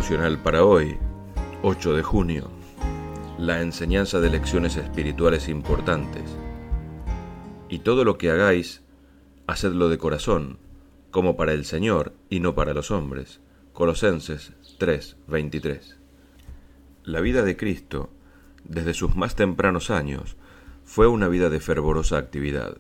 devocional para hoy, 8 de junio. La enseñanza de lecciones espirituales importantes. Y todo lo que hagáis, hacedlo de corazón, como para el Señor y no para los hombres. Colosenses 3:23. La vida de Cristo, desde sus más tempranos años, fue una vida de fervorosa actividad.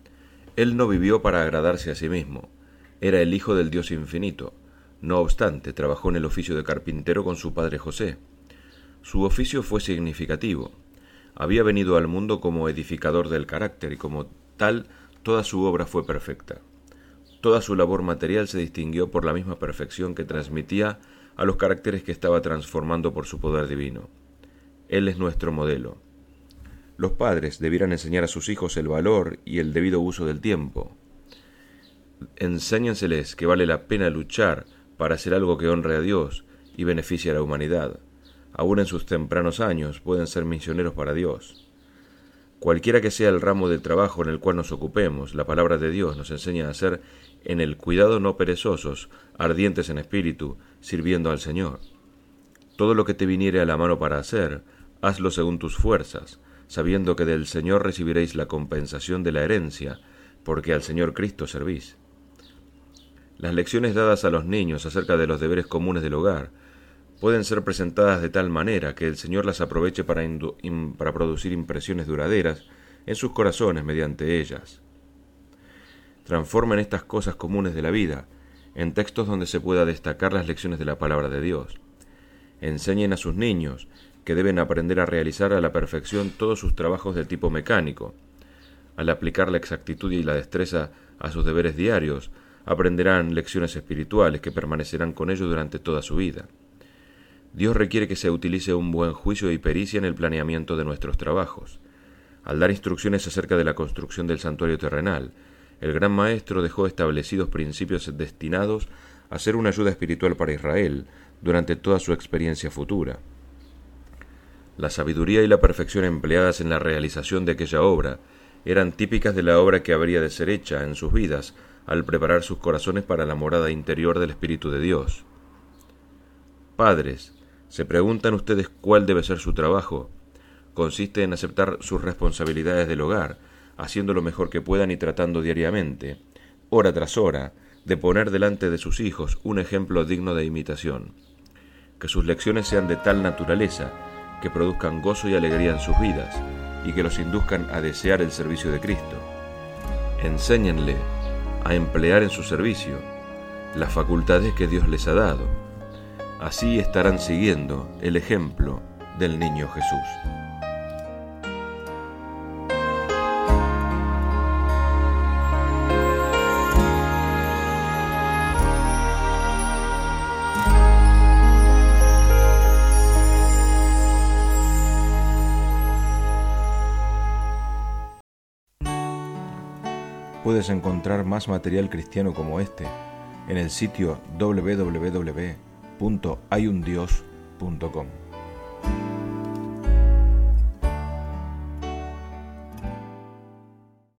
Él no vivió para agradarse a sí mismo, era el Hijo del Dios infinito. No obstante, trabajó en el oficio de carpintero con su padre José. Su oficio fue significativo. Había venido al mundo como edificador del carácter y como tal, toda su obra fue perfecta. Toda su labor material se distinguió por la misma perfección que transmitía a los caracteres que estaba transformando por su poder divino. Él es nuestro modelo. Los padres debieran enseñar a sus hijos el valor y el debido uso del tiempo. Enséñenseles que vale la pena luchar para hacer algo que honre a Dios y beneficie a la humanidad. Aún en sus tempranos años pueden ser misioneros para Dios. Cualquiera que sea el ramo de trabajo en el cual nos ocupemos, la palabra de Dios nos enseña a ser en el cuidado no perezosos, ardientes en espíritu, sirviendo al Señor. Todo lo que te viniere a la mano para hacer, hazlo según tus fuerzas, sabiendo que del Señor recibiréis la compensación de la herencia, porque al Señor Cristo servís. Las lecciones dadas a los niños acerca de los deberes comunes del hogar pueden ser presentadas de tal manera que el Señor las aproveche para producir impresiones duraderas en sus corazones mediante ellas. Transformen estas cosas comunes de la vida en textos donde se pueda destacar las lecciones de la palabra de Dios. Enseñen a sus niños que deben aprender a realizar a la perfección todos sus trabajos de tipo mecánico. Al aplicar la exactitud y la destreza a sus deberes diarios, aprenderán lecciones espirituales que permanecerán con ellos durante toda su vida. Dios requiere que se utilice un buen juicio y pericia en el planeamiento de nuestros trabajos. Al dar instrucciones acerca de la construcción del santuario terrenal, el Gran Maestro dejó establecidos principios destinados a ser una ayuda espiritual para Israel durante toda su experiencia futura. La sabiduría y la perfección empleadas en la realización de aquella obra eran típicas de la obra que habría de ser hecha en sus vidas al preparar sus corazones para la morada interior del Espíritu de Dios. Padres, ¿se preguntan ustedes cuál debe ser su trabajo? Consiste en aceptar sus responsabilidades del hogar, haciendo lo mejor que puedan y tratando diariamente, hora tras hora, de poner delante de sus hijos un ejemplo digno de imitación. Que sus lecciones sean de tal naturaleza que produzcan gozo y alegría en sus vidas y que los induzcan a desear el servicio de Cristo. Enséñenle a emplear en su servicio las facultades que Dios les ha dado. Así estarán siguiendo el ejemplo del niño Jesús. Puedes encontrar más material cristiano como este en el sitio www.hayundios.com.